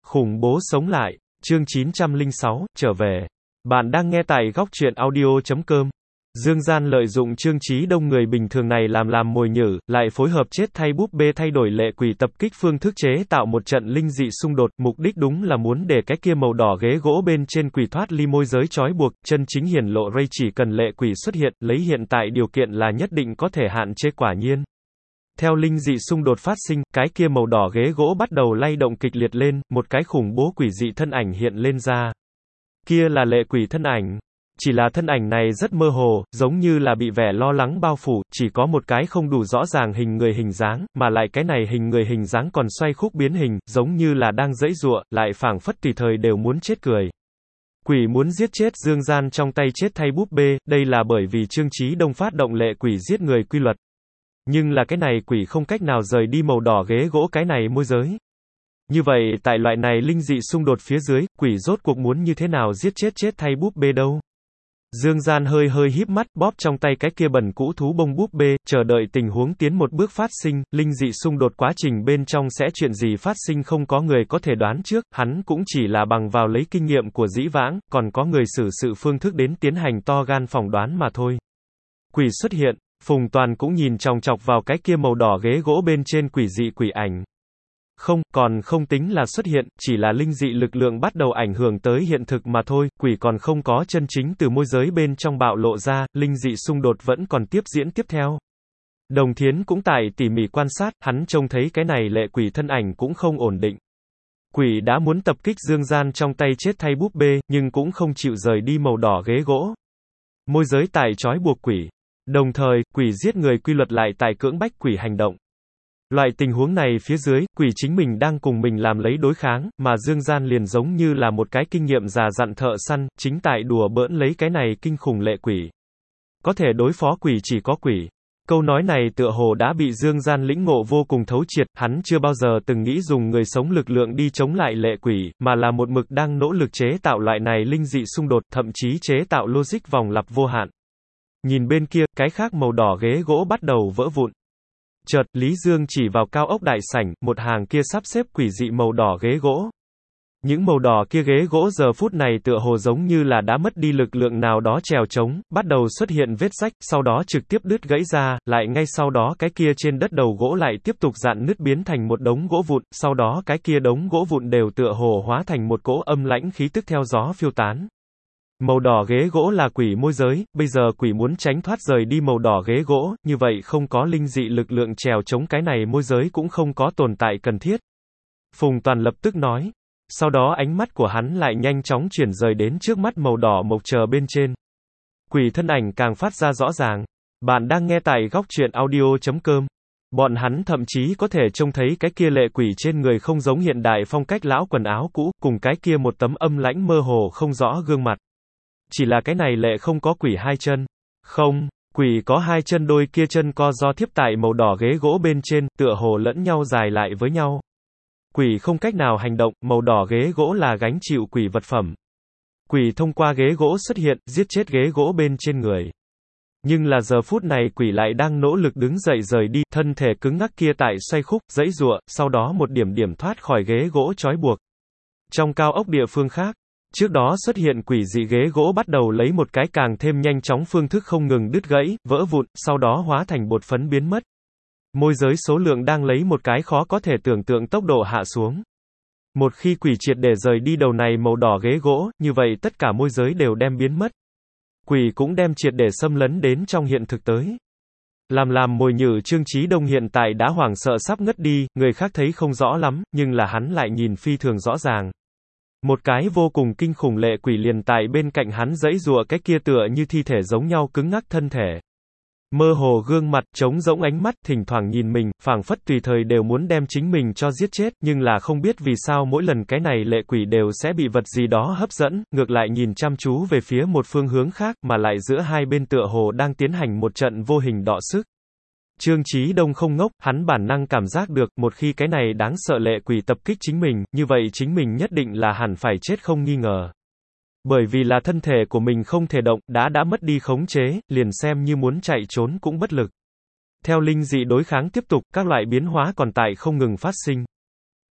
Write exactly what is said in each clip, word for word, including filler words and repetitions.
Khủng bố sống lại, chương chín trăm lẻ sáu, trở về. Bạn đang nghe tại góc truyện audio chấm com. Dương Gian lợi dụng Trương Chí Đông người bình thường này làm làm mồi nhử, lại phối hợp chết thay búp bê thay đổi lệ quỷ tập kích phương thức chế tạo một trận linh dị xung đột, mục đích đúng là muốn để cái kia màu đỏ ghế gỗ bên trên quỷ thoát ly môi giới trói buộc, chân chính hiển lộ Ray chỉ cần lệ quỷ xuất hiện, lấy hiện tại điều kiện là nhất định có thể hạn chế quả nhiên. Theo linh dị xung đột phát sinh, cái kia màu đỏ ghế gỗ bắt đầu lay động kịch liệt lên, một cái khủng bố quỷ dị thân ảnh hiện lên ra. Kia là lệ quỷ thân ảnh. Chỉ là thân ảnh này rất mơ hồ, giống như là bị vẻ lo lắng bao phủ, chỉ có một cái không đủ rõ ràng hình người hình dáng, mà lại cái này hình người hình dáng còn xoay khúc biến hình, giống như là đang giãy giụa, lại phảng phất tùy thời đều muốn chết cười. Quỷ muốn giết chết Dương Gian trong tay chết thay búp bê, đây là bởi vì Trương Chí Đông phát động lệ quỷ giết người quy luật. Nhưng là cái này quỷ không cách nào rời đi màu đỏ ghế gỗ cái này môi giới. Như vậy, tại loại này linh dị xung đột phía dưới, quỷ rốt cuộc muốn như thế nào giết chết chết thay búp bê đâu? Dương Gian hơi hơi híp mắt, bóp trong tay cái kia bẩn cũ thú bông búp bê, chờ đợi tình huống tiến một bước phát sinh, linh dị xung đột quá trình bên trong sẽ chuyện gì phát sinh không có người có thể đoán trước, hắn cũng chỉ là bằng vào lấy kinh nghiệm của dĩ vãng, còn có người xử sự phương thức đến tiến hành to gan phỏng đoán mà thôi. Quỷ xuất hiện, Phùng Toàn cũng nhìn chòng chọc vào cái kia màu đỏ ghế gỗ bên trên quỷ dị quỷ ảnh. Không, còn không tính là xuất hiện, chỉ là linh dị lực lượng bắt đầu ảnh hưởng tới hiện thực mà thôi, quỷ còn không có chân chính từ môi giới bên trong bạo lộ ra, linh dị xung đột vẫn còn tiếp diễn tiếp theo. Đồng Thiến cũng tại tỉ mỉ quan sát, hắn trông thấy cái này lệ quỷ thân ảnh cũng không ổn định. Quỷ đã muốn tập kích Dương Gian trong tay chết thay búp bê, nhưng cũng không chịu rời đi màu đỏ ghế gỗ. Môi giới tại trói buộc quỷ. Đồng thời, quỷ giết người quy luật lại tại cưỡng bách quỷ hành động. Loại tình huống này phía dưới, quỷ chính mình đang cùng mình làm lấy đối kháng, mà Dương Gian liền giống như là một cái kinh nghiệm già dặn thợ săn, chính tại đùa bỡn lấy cái này kinh khủng lệ quỷ. Có thể đối phó quỷ chỉ có quỷ. Câu nói này tựa hồ đã bị Dương Gian lĩnh ngộ vô cùng thấu triệt, hắn chưa bao giờ từng nghĩ dùng người sống lực lượng đi chống lại lệ quỷ, mà là một mực đang nỗ lực chế tạo loại này linh dị xung đột, thậm chí chế tạo logic vòng lặp vô hạn. Nhìn bên kia, cái khác màu đỏ ghế gỗ bắt đầu vỡ vụn. Chợt, Lý Dương chỉ vào cao ốc đại sảnh, một hàng kia sắp xếp quỷ dị màu đỏ ghế gỗ. Những màu đỏ kia ghế gỗ giờ phút này tựa hồ giống như là đã mất đi lực lượng nào đó trèo trống, bắt đầu xuất hiện vết rách, sau đó trực tiếp đứt gãy ra, lại ngay sau đó cái kia trên đất đầu gỗ lại tiếp tục dạn nứt biến thành một đống gỗ vụn, sau đó cái kia đống gỗ vụn đều tựa hồ hóa thành một cỗ âm lãnh khí tức theo gió phiêu tán. Màu đỏ ghế gỗ là quỷ môi giới, bây giờ quỷ muốn tránh thoát rời đi màu đỏ ghế gỗ, như vậy không có linh dị lực lượng trèo chống cái này môi giới cũng không có tồn tại cần thiết. Phùng Toàn lập tức nói. Sau đó ánh mắt của hắn lại nhanh chóng chuyển rời đến trước mắt màu đỏ mộc chờ bên trên. Quỷ thân ảnh càng phát ra rõ ràng. Bạn đang nghe tại góc truyện audio chấm com. Bọn hắn thậm chí có thể trông thấy cái kia lệ quỷ trên người không giống hiện đại phong cách lão quần áo cũ, cùng cái kia một tấm âm lãnh mơ hồ không rõ gương mặt. Chỉ là cái này lệ không có quỷ hai chân. Không, quỷ có hai chân, đôi kia chân co do thiếp tại màu đỏ ghế gỗ bên trên, tựa hồ lẫn nhau dài lại với nhau. Quỷ không cách nào hành động, màu đỏ ghế gỗ là gánh chịu quỷ vật phẩm. Quỷ thông qua ghế gỗ xuất hiện, giết chết ghế gỗ bên trên người. Nhưng là giờ phút này quỷ lại đang nỗ lực đứng dậy rời đi, thân thể cứng ngắc kia tại xoay khúc, giãy giụa, sau đó một điểm điểm thoát khỏi ghế gỗ trói buộc. Trong cao ốc địa phương khác, trước đó xuất hiện quỷ dị ghế gỗ bắt đầu lấy một cái càng thêm nhanh chóng phương thức không ngừng đứt gãy, vỡ vụn, sau đó hóa thành bột phấn biến mất. Môi giới số lượng đang lấy một cái khó có thể tưởng tượng tốc độ hạ xuống. Một khi quỷ triệt để rời đi đầu này màu đỏ ghế gỗ, như vậy tất cả môi giới đều đem biến mất. Quỷ cũng đem triệt để xâm lấn đến trong hiện thực tới. Làm làm mồi nhử Trương Chí Đông hiện tại đã hoảng sợ sắp ngất đi, người khác thấy không rõ lắm, nhưng là hắn lại nhìn phi thường rõ ràng. Một cái vô cùng kinh khủng lệ quỷ liền tại bên cạnh hắn giãy giụa, cái kia tựa như thi thể giống nhau cứng ngắc thân thể. Mơ hồ gương mặt, trống rỗng ánh mắt, thỉnh thoảng nhìn mình, phảng phất tùy thời đều muốn đem chính mình cho giết chết, nhưng là không biết vì sao mỗi lần cái này lệ quỷ đều sẽ bị vật gì đó hấp dẫn, ngược lại nhìn chăm chú về phía một phương hướng khác, mà lại giữa hai bên tựa hồ đang tiến hành một trận vô hình đọ sức. Trương Chí Đông không ngốc, hắn bản năng cảm giác được, một khi cái này đáng sợ lệ quỷ tập kích chính mình, như vậy chính mình nhất định là hẳn phải chết không nghi ngờ. Bởi vì là thân thể của mình không thể động, đã đã mất đi khống chế, liền xem như muốn chạy trốn cũng bất lực. Theo linh dị đối kháng tiếp tục, các loại biến hóa còn tại không ngừng phát sinh.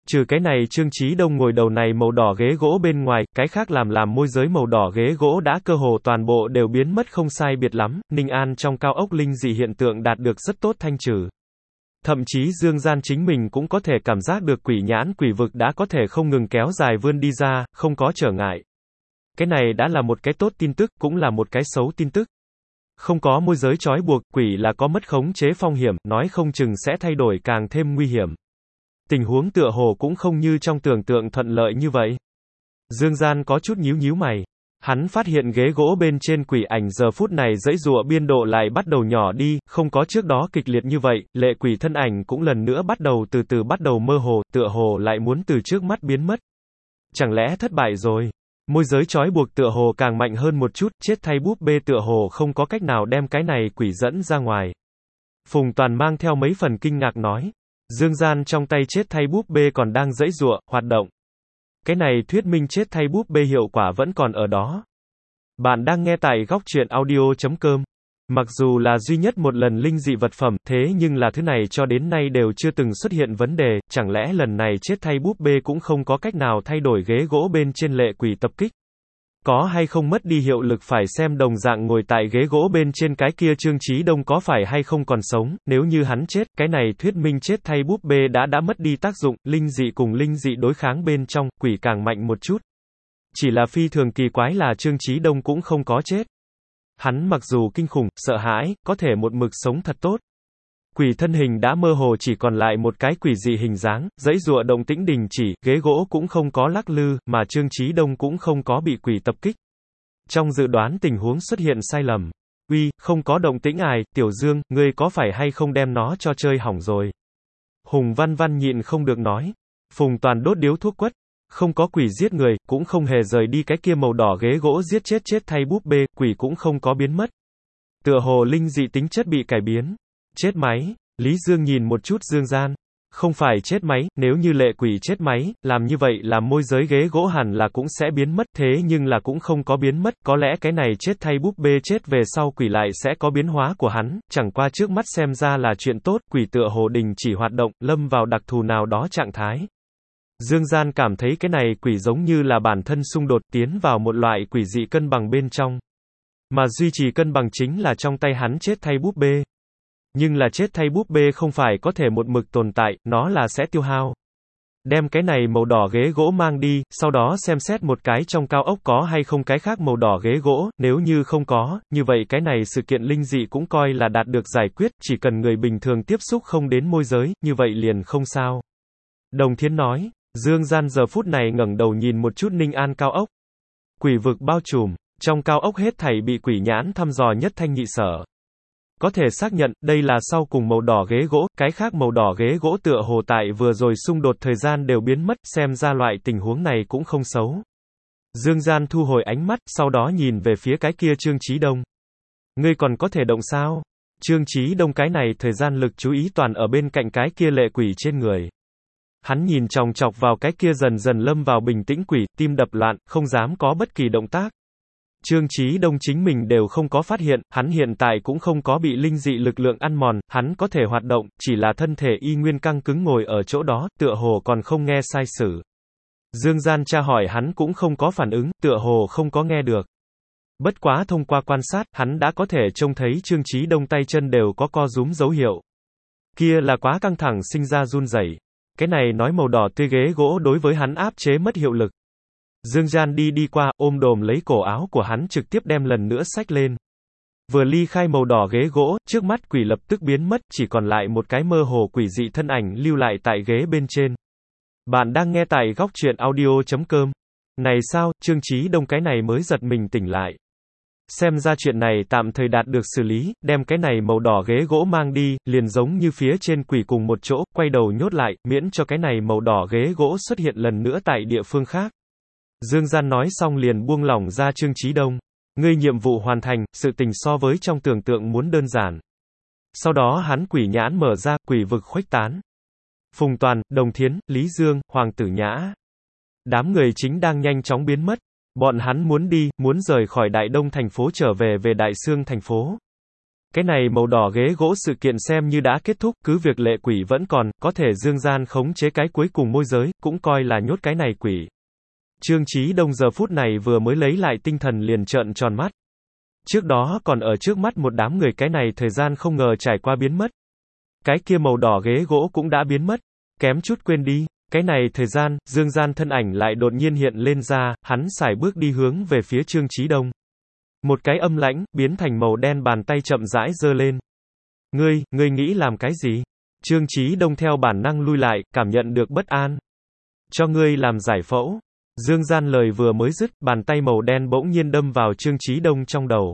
Trừ cái này Trương Chí Đông ngồi đầu này màu đỏ ghế gỗ bên ngoài, cái khác làm làm môi giới màu đỏ ghế gỗ đã cơ hồ toàn bộ đều biến mất không sai biệt lắm, Ninh An trong cao ốc linh dị hiện tượng đạt được rất tốt thanh trừ. Thậm chí Dương Gian chính mình cũng có thể cảm giác được quỷ nhãn quỷ vực đã có thể không ngừng kéo dài vươn đi ra, không có trở ngại. Cái này đã là một cái tốt tin tức, cũng là một cái xấu tin tức. Không có môi giới trói buộc, quỷ là có mất khống chế phong hiểm, nói không chừng sẽ thay đổi càng thêm nguy hiểm. Tình huống tựa hồ cũng không như trong tưởng tượng thuận lợi như vậy. Dương Gian có chút nhíu nhíu mày. Hắn phát hiện ghế gỗ bên trên quỷ ảnh giờ phút này dãy dụa biên độ lại bắt đầu nhỏ đi, không có trước đó kịch liệt như vậy, lệ quỷ thân ảnh cũng lần nữa bắt đầu từ từ bắt đầu mơ hồ, tựa hồ lại muốn từ trước mắt biến mất. Chẳng lẽ thất bại rồi? Môi giới trói buộc tựa hồ càng mạnh hơn một chút, chết thay búp bê tựa hồ không có cách nào đem cái này quỷ dẫn ra ngoài. Phùng Toàn mang theo mấy phần kinh ngạc nói. Dương Gian trong tay chết thay búp bê còn đang dãy giụa, hoạt động. Cái này thuyết minh chết thay búp bê hiệu quả vẫn còn ở đó. Bạn đang nghe tại góc truyện audio chấm com. Mặc dù là duy nhất một lần linh dị vật phẩm, thế nhưng là thứ này cho đến nay đều chưa từng xuất hiện vấn đề, chẳng lẽ lần này chết thay búp bê cũng không có cách nào thay đổi ghế gỗ bên trên lệ quỷ tập kích? Có hay không mất đi hiệu lực phải xem đồng dạng ngồi tại ghế gỗ bên trên cái kia Trương Chí Đông có phải hay không còn sống, nếu như hắn chết, cái này thuyết minh chết thay búp bê đã đã mất đi tác dụng, linh dị cùng linh dị đối kháng bên trong, quỷ càng mạnh một chút. Chỉ là phi thường kỳ quái là Trương Chí Đông cũng không có chết. Hắn mặc dù kinh khủng, sợ hãi, có thể một mực sống thật tốt. Quỷ thân hình đã mơ hồ chỉ còn lại một cái quỷ dị hình dáng, dãy dụa động tĩnh đình chỉ, ghế gỗ cũng không có lắc lư, mà Trương Chí Đông cũng không có bị quỷ tập kích. Trong dự đoán tình huống xuất hiện sai lầm. Uy, không có động tĩnh ài, Tiểu Dương, ngươi có phải hay không đem nó cho chơi hỏng rồi? Hùng Văn Văn nhịn không được nói. Phùng Toàn đốt điếu thuốc quất. Không có quỷ giết người, cũng không hề rời đi cái kia màu đỏ ghế gỗ giết chết chết thay búp bê, quỷ cũng không có biến mất. Tựa hồ linh dị tính chất bị cải biến. Chết máy, Lý Dương nhìn một chút Dương Gian. Không phải chết máy, nếu như lệ quỷ chết máy, làm như vậy làm môi giới ghế gỗ hẳn là cũng sẽ biến mất, thế nhưng là cũng không có biến mất, có lẽ cái này chết thay búp bê chết về sau quỷ lại sẽ có biến hóa của hắn, chẳng qua trước mắt xem ra là chuyện tốt, quỷ tựa hồ đình chỉ hoạt động, lâm vào đặc thù nào đó trạng thái. Dương Gian cảm thấy cái này quỷ giống như là bản thân xung đột tiến vào một loại quỷ dị cân bằng bên trong. Mà duy trì cân bằng chính là trong tay hắn chết thay búp bê. Nhưng là chết thay búp bê không phải có thể một mực tồn tại, nó là sẽ tiêu hao. Đem cái này màu đỏ ghế gỗ mang đi, sau đó xem xét một cái trong cao ốc có hay không cái khác màu đỏ ghế gỗ, nếu như không có, như vậy cái này sự kiện linh dị cũng coi là đạt được giải quyết, chỉ cần người bình thường tiếp xúc không đến môi giới, như vậy liền không sao. Đồng Thiến nói. Dương Gian giờ phút này ngẩng đầu nhìn một chút Ninh An cao ốc. Quỷ vực bao trùm, trong cao ốc hết thảy bị quỷ nhãn thăm dò nhất thanh nhị sở. Có thể xác nhận, đây là sau cùng màu đỏ ghế gỗ, cái khác màu đỏ ghế gỗ tựa hồ tại vừa rồi xung đột thời gian đều biến mất, xem ra loại tình huống này cũng không xấu. Dương Gian thu hồi ánh mắt, sau đó nhìn về phía cái kia Trương Chí Đông. Ngươi còn có thể động sao? Trương Chí Đông cái này thời gian lực chú ý toàn ở bên cạnh cái kia lệ quỷ trên người. Hắn nhìn chòng chọc vào cái kia dần dần lâm vào bình tĩnh quỷ, tim đập loạn, không dám có bất kỳ động tác. Trương Chí Đông chính mình đều không có phát hiện, hắn hiện tại cũng không có bị linh dị lực lượng ăn mòn, hắn có thể hoạt động, chỉ là thân thể y nguyên căng cứng ngồi ở chỗ đó, tựa hồ còn không nghe sai sử. Dương Gian tra hỏi hắn cũng không có phản ứng, tựa hồ không có nghe được. Bất quá thông qua quan sát, hắn đã có thể trông thấy Trương Chí Đông tay chân đều có co rúm dấu hiệu. Kia là quá căng thẳng sinh ra run rẩy. Cái này nói màu đỏ tươi ghế gỗ đối với hắn áp chế mất hiệu lực. Dương Gian đi đi qua, ôm đồm lấy cổ áo của hắn trực tiếp đem lần nữa xách lên. Vừa ly khai màu đỏ ghế gỗ, trước mắt quỷ lập tức biến mất, chỉ còn lại một cái mơ hồ quỷ dị thân ảnh lưu lại tại ghế bên trên. Bạn đang nghe tại góc truyện audio chấm com. Này sao, Trương Chí Đông cái này mới giật mình tỉnh lại. Xem ra chuyện này tạm thời đạt được xử lý, đem cái này màu đỏ ghế gỗ mang đi, liền giống như phía trên quỷ cùng một chỗ, quay đầu nhốt lại, miễn cho cái này màu đỏ ghế gỗ xuất hiện lần nữa tại địa phương khác. Dương Gian nói xong liền buông lỏng ra Trương Chí Đông. Ngươi nhiệm vụ hoàn thành, sự tình so với trong tưởng tượng muốn đơn giản. Sau đó hắn quỷ nhãn mở ra, quỷ vực khuếch tán. Phùng Toàn, Đồng Thiến, Lý Dương, Hoàng Tử Nhã. Đám người chính đang nhanh chóng biến mất. Bọn hắn muốn đi, muốn rời khỏi Đại Đông thành phố trở về về Đại Xương thành phố. Cái này màu đỏ ghế gỗ sự kiện xem như đã kết thúc, cứ việc lệ quỷ vẫn còn, có thể dương gian khống chế cái cuối cùng môi giới, cũng coi là nhốt cái này quỷ. Trương Chí Đông giờ phút này vừa mới lấy lại tinh thần liền trợn tròn mắt. Trước đó còn ở trước mắt một đám người, cái này thời gian không ngờ trải qua biến mất. Cái kia màu đỏ ghế gỗ cũng đã biến mất, kém chút quên đi. Cái này thời gian, dương gian thân ảnh lại đột nhiên hiện lên ra, hắn sải bước đi hướng về phía Trương Chí Đông. Một cái âm lãnh, biến thành màu đen bàn tay chậm rãi giơ lên. Ngươi, ngươi nghĩ làm cái gì? Trương Chí Đông theo bản năng lui lại, cảm nhận được bất an. Cho ngươi làm giải phẫu. Dương gian lời vừa mới dứt, bàn tay màu đen bỗng nhiên đâm vào Trương Chí Đông trong đầu.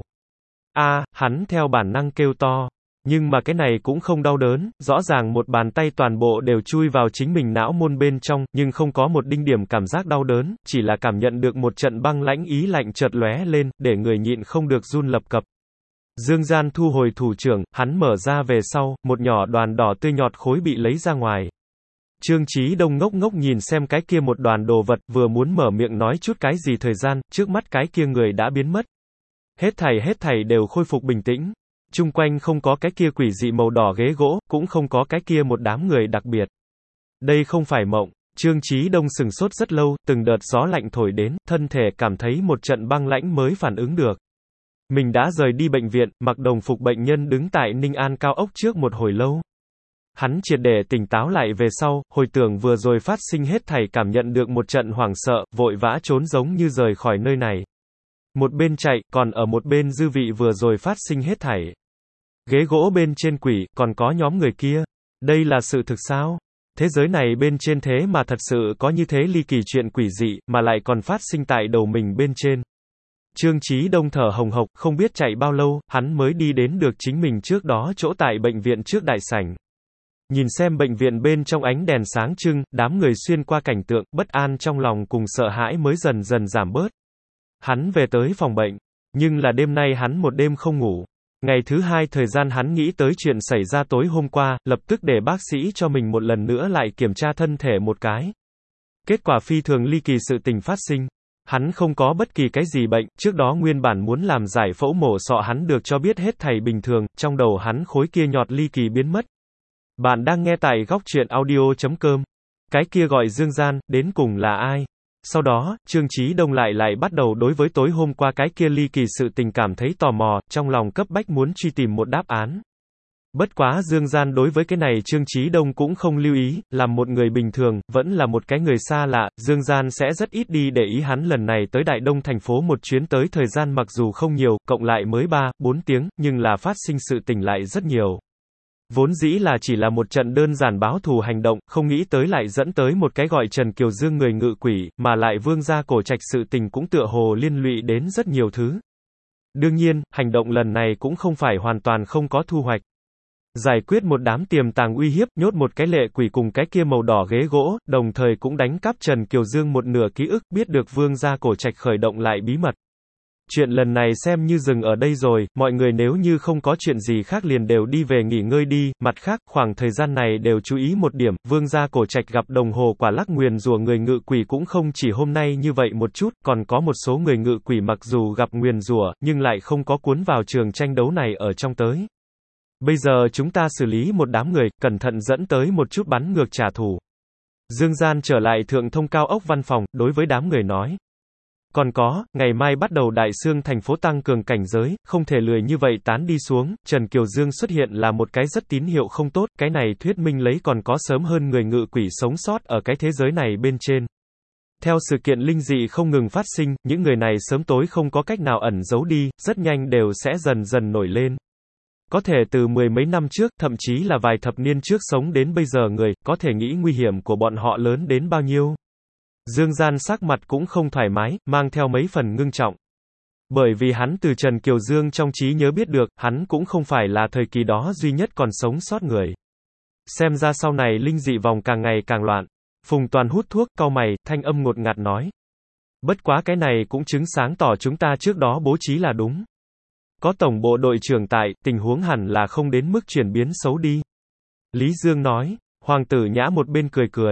A, hắn theo bản năng kêu to. Nhưng mà cái này cũng không đau đớn, rõ ràng một bàn tay toàn bộ đều chui vào chính mình não môn bên trong, nhưng không có một đinh điểm cảm giác đau đớn, chỉ là cảm nhận được một trận băng lãnh ý lạnh chợt lóe lên, để người nhịn không được run lập cập. Dương gian thu hồi thủ trưởng, hắn mở ra về sau, một nhỏ đoàn đỏ tươi nhọt khối bị lấy ra ngoài. Trương Chí Đông ngốc ngốc nhìn xem cái kia một đoàn đồ vật, vừa muốn mở miệng nói chút cái gì thời gian, trước mắt cái kia người đã biến mất. Hết thảy hết thảy đều khôi phục bình tĩnh. Chung quanh không có cái kia quỷ dị màu đỏ ghế gỗ, cũng không có cái kia một đám người đặc biệt. Đây không phải mộng. Trương Chí Đông sừng sốt rất lâu, từng đợt gió lạnh thổi đến, thân thể cảm thấy một trận băng lãnh mới phản ứng được. Mình đã rời đi bệnh viện, mặc đồng phục bệnh nhân đứng tại Ninh An cao ốc trước một hồi lâu. Hắn triệt để tỉnh táo lại về sau, hồi tưởng vừa rồi phát sinh hết thảy, cảm nhận được một trận hoảng sợ, vội vã trốn giống như rời khỏi nơi này. Một bên chạy, còn ở một bên dư vị vừa rồi phát sinh hết thảy. Ghế gỗ bên trên quỷ, còn có nhóm người kia. Đây là sự thực sao? Thế giới này bên trên thế mà thật sự có như thế ly kỳ chuyện quỷ dị, mà lại còn phát sinh tại đầu mình bên trên. Trương Chí Đông thở hồng hộc, không biết chạy bao lâu, hắn mới đi đến được chính mình trước đó chỗ tại bệnh viện trước đại sảnh. Nhìn xem bệnh viện bên trong ánh đèn sáng trưng, đám người xuyên qua cảnh tượng, bất an trong lòng cùng sợ hãi mới dần dần giảm bớt. Hắn về tới phòng bệnh, nhưng là đêm nay hắn một đêm không ngủ. Ngày thứ hai thời gian hắn nghĩ tới chuyện xảy ra tối hôm qua, lập tức để bác sĩ cho mình một lần nữa lại kiểm tra thân thể một cái. Kết quả phi thường ly kỳ sự tình phát sinh. Hắn không có bất kỳ cái gì bệnh, trước đó nguyên bản muốn làm giải phẫu mổ sọ hắn được cho biết hết thảy bình thường, trong đầu hắn khối kia nhọt ly kỳ biến mất. Bạn đang nghe tại góc truyện audio chấm com. Cái kia gọi Dương Gian, đến cùng là ai? Sau đó, Trương Chí Đông lại lại bắt đầu đối với tối hôm qua cái kia ly kỳ sự tình cảm thấy tò mò, trong lòng cấp bách muốn truy tìm một đáp án. Bất quá Dương Gian đối với cái này Trương Chí Đông cũng không lưu ý, làm một người bình thường, vẫn là một cái người xa lạ, Dương Gian sẽ rất ít đi để ý hắn lần này tới Đại Đông thành phố một chuyến tới thời gian mặc dù không nhiều, cộng lại mới ba, bốn tiếng, nhưng là phát sinh sự tình lại rất nhiều. Vốn dĩ là chỉ là một trận đơn giản báo thù hành động, không nghĩ tới lại dẫn tới một cái gọi Trần Kiều Dương người ngự quỷ, mà lại Vương gia cổ trạch sự tình cũng tựa hồ liên lụy đến rất nhiều thứ. Đương nhiên, hành động lần này cũng không phải hoàn toàn không có thu hoạch. Giải quyết một đám tiềm tàng uy hiếp, nhốt một cái lệ quỷ cùng cái kia màu đỏ ghế gỗ, đồng thời cũng đánh cắp Trần Kiều Dương một nửa ký ức, biết được Vương gia cổ trạch khởi động lại bí mật. Chuyện lần này xem như dừng ở đây rồi, mọi người nếu như không có chuyện gì khác liền đều đi về nghỉ ngơi đi, mặt khác, khoảng thời gian này đều chú ý một điểm, Vương gia cổ trạch gặp đồng hồ quả lắc nguyền rủa người ngự quỷ cũng không chỉ hôm nay như vậy một chút, còn có một số người ngự quỷ mặc dù gặp nguyền rủa, nhưng lại không có cuốn vào trường tranh đấu này ở trong tới. Bây giờ chúng ta xử lý một đám người, cẩn thận dẫn tới một chút bắn ngược trả thù. Dương Gian trở lại thượng thông cao ốc văn phòng, đối với đám người nói. Còn có, ngày mai bắt đầu Đại Xương thành phố tăng cường cảnh giới, không thể lười như vậy tán đi xuống, Trần Kiều Dương xuất hiện là một cái rất tín hiệu không tốt, cái này thuyết minh lấy còn có sớm hơn người ngự quỷ sống sót ở cái thế giới này bên trên. Theo sự kiện linh dị không ngừng phát sinh, những người này sớm tối không có cách nào ẩn giấu đi, rất nhanh đều sẽ dần dần nổi lên. Có thể từ mười mấy năm trước, thậm chí là vài thập niên trước sống đến bây giờ người, có thể nghĩ nguy hiểm của bọn họ lớn đến bao nhiêu. Dương Gian sắc mặt cũng không thoải mái, mang theo mấy phần ngưng trọng. Bởi vì hắn từ Trần Kiều Dương trong trí nhớ biết được, hắn cũng không phải là thời kỳ đó duy nhất còn sống sót người. Xem ra sau này linh dị vòng càng ngày càng loạn. Phùng Toàn hút thuốc, cau mày, thanh âm ngột ngạt nói. Bất quá cái này cũng chứng sáng tỏ chúng ta trước đó bố trí là đúng. Có tổng bộ đội trưởng tại, tình huống hẳn là không đến mức chuyển biến xấu đi. Lý Dương nói, Hoàng tử Nhã một bên cười cười.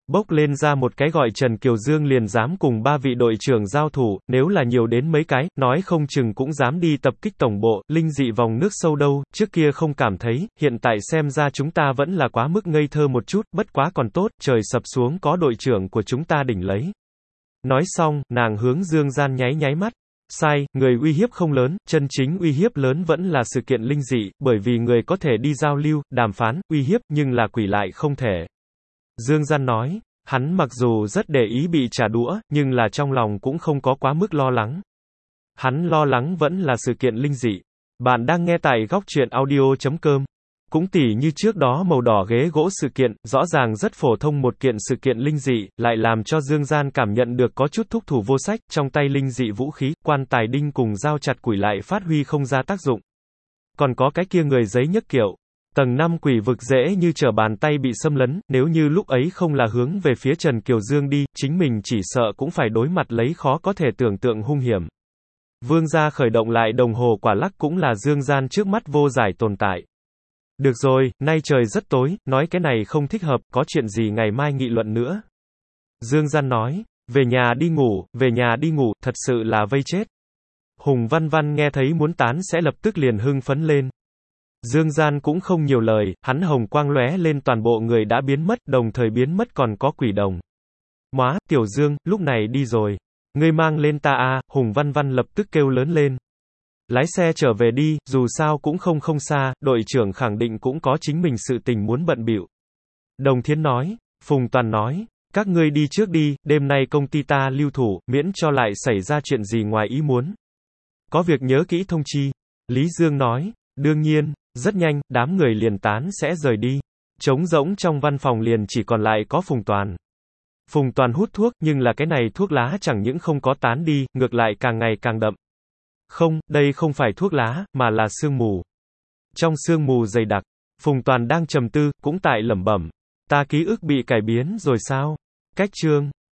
Bốc lên ra một cái gọi Trần Kiều Dương liền dám cùng ba vị đội trưởng giao thủ, nếu là nhiều đến mấy cái, nói không chừng cũng dám đi tập kích tổng bộ, linh dị vòng nước sâu đâu, trước kia không cảm thấy, hiện tại xem ra chúng ta vẫn là quá mức ngây thơ một chút, bất quá còn tốt, trời sập xuống có đội trưởng của chúng ta đỉnh lấy. Nói xong, nàng hướng Dương Gian nháy nháy mắt. Sai, người uy hiếp không lớn, chân chính uy hiếp lớn vẫn là sự kiện linh dị, bởi vì người có thể đi giao lưu, đàm phán, uy hiếp, nhưng là quỷ lại không thể. Dương Gian nói, hắn mặc dù rất để ý bị trả đũa, nhưng là trong lòng cũng không có quá mức lo lắng. Hắn lo lắng vẫn là sự kiện linh dị. Bạn đang nghe tại góc truyện audio chấm com. Cũng tỉ như trước đó màu đỏ ghế gỗ sự kiện, rõ ràng rất phổ thông một kiện sự kiện linh dị, lại làm cho Dương Gian cảm nhận được có chút thúc thủ vô sách, trong tay linh dị vũ khí, quan tài đinh cùng dao chặt củi lại phát huy không ra tác dụng. Còn có cái kia người giấy nhấc kiệu. Tầng năm quỷ vực dễ như trở bàn tay bị xâm lấn, nếu như lúc ấy không là hướng về phía Trần Kiều Dương đi, chính mình chỉ sợ cũng phải đối mặt lấy khó có thể tưởng tượng hung hiểm. Vương gia khởi động lại đồng hồ quả lắc cũng là Dương Gian trước mắt vô giải tồn tại. Được rồi, nay trời rất tối, nói cái này không thích hợp, có chuyện gì ngày mai nghị luận nữa. Dương Gian nói, về nhà đi ngủ, về nhà đi ngủ, thật sự là vây chết. Hùng Văn Văn nghe thấy muốn tán sẽ lập tức liền hưng phấn lên. Dương Gian cũng không nhiều lời, hắn hồng quang lóe lên toàn bộ người đã biến mất, đồng thời biến mất còn có quỷ đồng. Móa, Tiểu Dương, lúc này đi rồi. Ngươi mang lên ta a, Hùng Văn Văn lập tức kêu lớn lên. Lái xe trở về đi, dù sao cũng không không xa, đội trưởng khẳng định cũng có chính mình sự tình muốn bận bịu. Đồng Thiến nói, Phùng Toàn nói, các ngươi đi trước đi, đêm nay công ty ta lưu thủ, miễn cho lại xảy ra chuyện gì ngoài ý muốn. Có việc nhớ kỹ thông chi. Lý Dương nói, đương nhiên, rất nhanh, đám người liền tán sẽ rời đi. Trống rỗng trong văn phòng liền chỉ còn lại có Phùng Toàn. Phùng Toàn hút thuốc, nhưng là cái này thuốc lá chẳng những không có tán đi, ngược lại càng ngày càng đậm. Không, đây không phải thuốc lá, mà là sương mù. Trong sương mù dày đặc, Phùng Toàn đang trầm tư, cũng tại lẩm bẩm. Ta ký ức bị cải biến rồi sao? Cách chương.